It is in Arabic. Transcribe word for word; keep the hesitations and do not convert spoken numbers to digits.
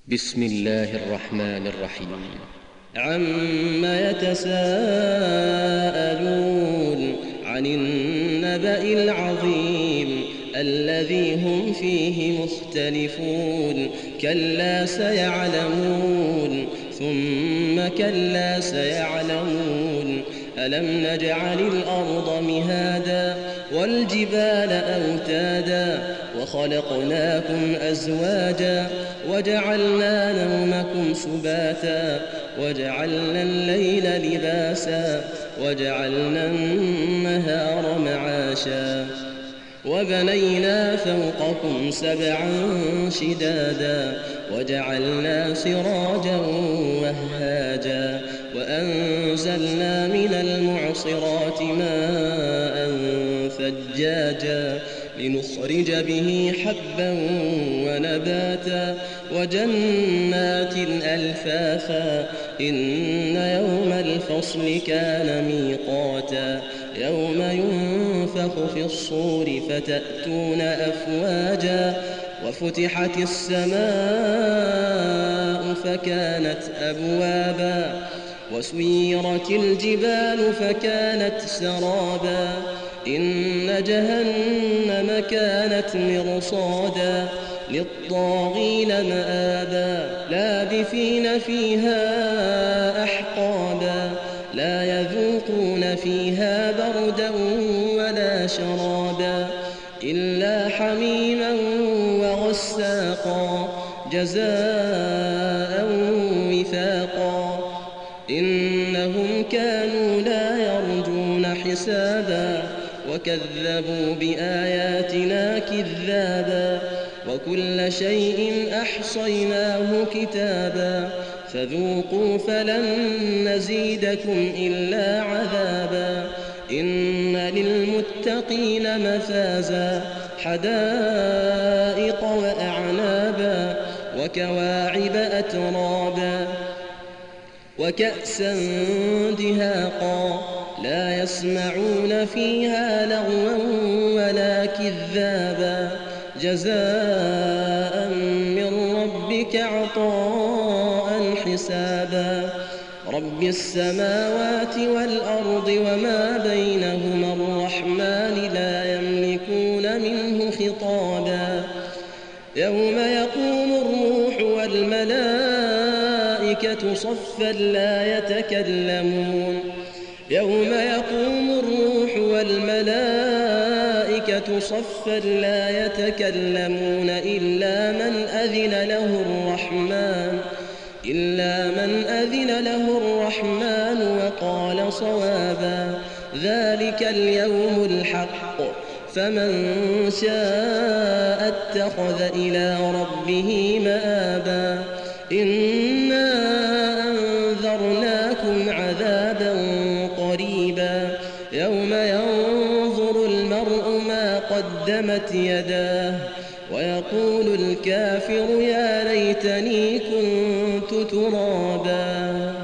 بسم الله الرحمن الرحيم. عم يتساءلون عن النبأ العظيم الذي هم فيه مختلفون كلا سيعلمون ثم كلا سيعلمون ألم نجعل الأرض مهادا والجبال أوتادا وخلقناكم أزواجا وجعلنا نومكم سباتا وجعلنا الليل لباسا وجعلنا النهار معاشا وبنينا فوقكم سبعا شدادا وجعلنا سراجا وهاجا وأنزلنا من المعصرات ماء ثجاجا لنخرج به حبا ونباتا وجنات ألفافا إن يوم الفصل كان ميقاتا يوم ينفخ في الصور فتأتون أفواجا وفتحت السماء فكانت أبوابا وسيرت الجبال فكانت سرابا إن جهنم كانت مرصادا للطاغين مآبا لابثين فيها أحقابا لا يذوقون فيها بردا ولا شرابا إلا حميما وغساقا جزاء وفاقا إنهم كانوا لا يرجون حسابا وكذبوا بآياتنا كذابا وكل شيء أحصيناه كتابا فذوقوا فلن نزيدكم إلا عذابا إن للمتقين مفازا حدائق وأعنابا وكواعب أترابا وكأسا دهاقا لا يسمعون فيها لغوا ولا كذابا جزاء من ربك عطاء حسابا رب السماوات والأرض وما بينهما الرحمن لا يملكون منه خطابا يوم يقوم الروح والملائكة صفا لا يتكلمون يوم يقوم الروح والملائكة صفا لا يتكلمون إلا من أذن له الرحمن إلا من أذن له الرحمن وقال صوابا ذلك اليوم الحق فمن شاء اتخذ إلى ربه مآبا إنا أنذرناكم عذابا قريبا يوم ينظر المرء ما قدمت يداه ويقول الكافر يا ليتني كنت ترابا.